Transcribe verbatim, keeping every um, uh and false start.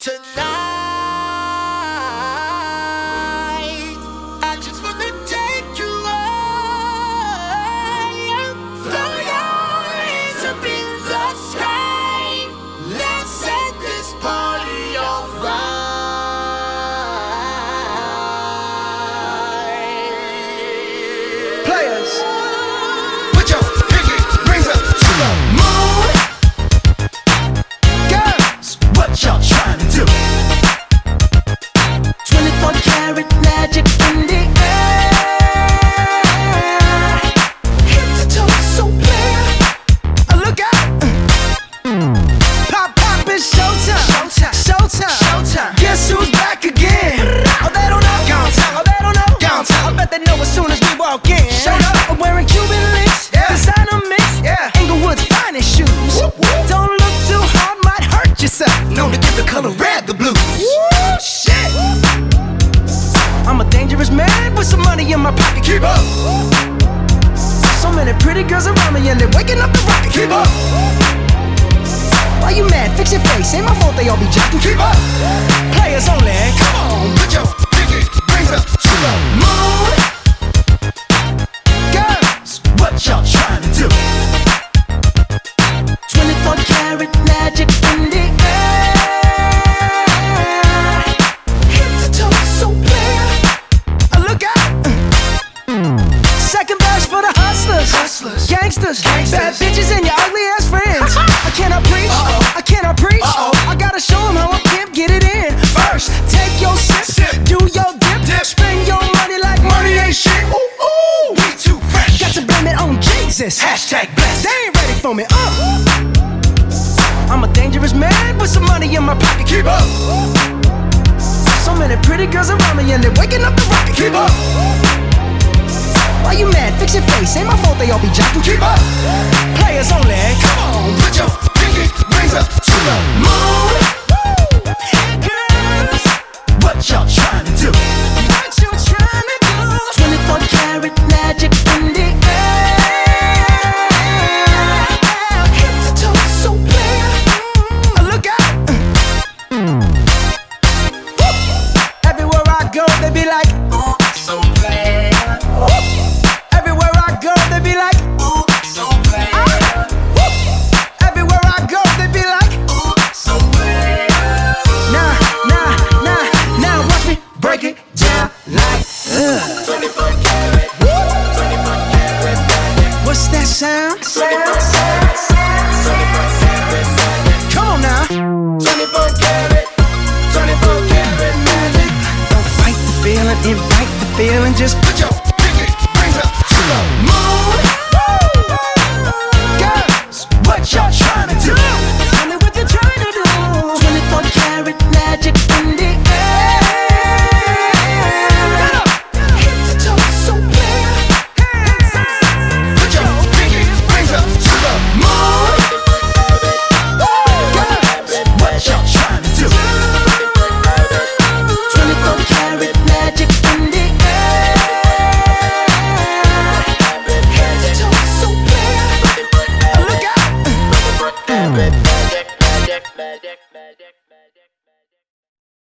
Tonight, I just wanna take you high. Throw your hands up in the sky. Let's set this party alright. Players, put your pinky rings up to the moon. Girls, what y'all trying to do? twenty-four karat magic in the air. Head to toe, so clear. Uh, look out! Pop, pop, it's showtime. Showtime, showtime, showtime. Guess who's back again? Oh, they don't know. Gone time. Oh, they don't know. Gone time. I bet they know as soon as we walk in. Showed up. I'm wearing Cuban links, Yeah. designer mix, Yeah. Inglewood's finest shoes. Whoop, whoop. Don't look too hard, might hurt yourself. Known to give the color red the blues. Woo, shit. I'm a dangerous man with some money in my pocket. Keep up, So many pretty girls around me and they're waking up the rocket. keep up, Why you mad? Fix your face. Ain't my fault they all be jocking. keep up. Players only. Come on, put your pinky rings up to the moon. Girls, what y'all trying to do? twenty-four karat magic in the air. Head to toe, so clear. Uh, look out! Second verse for the hustlers, Hustlers. gangsters, Gangsters. bad bitches and your ugly ass friends. I cannot preach, Uh-oh. I cannot preach. Uh-oh. I gotta show them how I pimp get it in. First, take your sip, Sip. do your dip, Dip. spend your money like Money ain't shit. Ooh, ooh, we too fresh. Got to blame it on Jesus. Hashtag blessed. They ain't ready for me. Uh. I'm a dangerous man with some money in my pocket. Keep up, So many pretty girls around me and they're waking up the rocket. keep up, Why you mad? Fix your face. Ain't my fault they all be jocking. keep up. Players only. Come on, put your pinky rings up to the moon. Girls, What y'all trying to do? what you trying to do? twenty-four karat magic in the air. Head to toe, so clear. Uh, look out! Everywhere I go, they be like, Ooh, so bad. everywhere I go, they be like, Ooh, so bad. everywhere I go, they be like, Ooh, so bad. nah, nah, nah, now watch me Break it down like twenty-four karat. twenty-four karat magic. what's that sound? twenty-four karat magic. Come on now. twenty-four karat. twenty-four karat magic. Don't fight the feeling, invite the feeling, just put your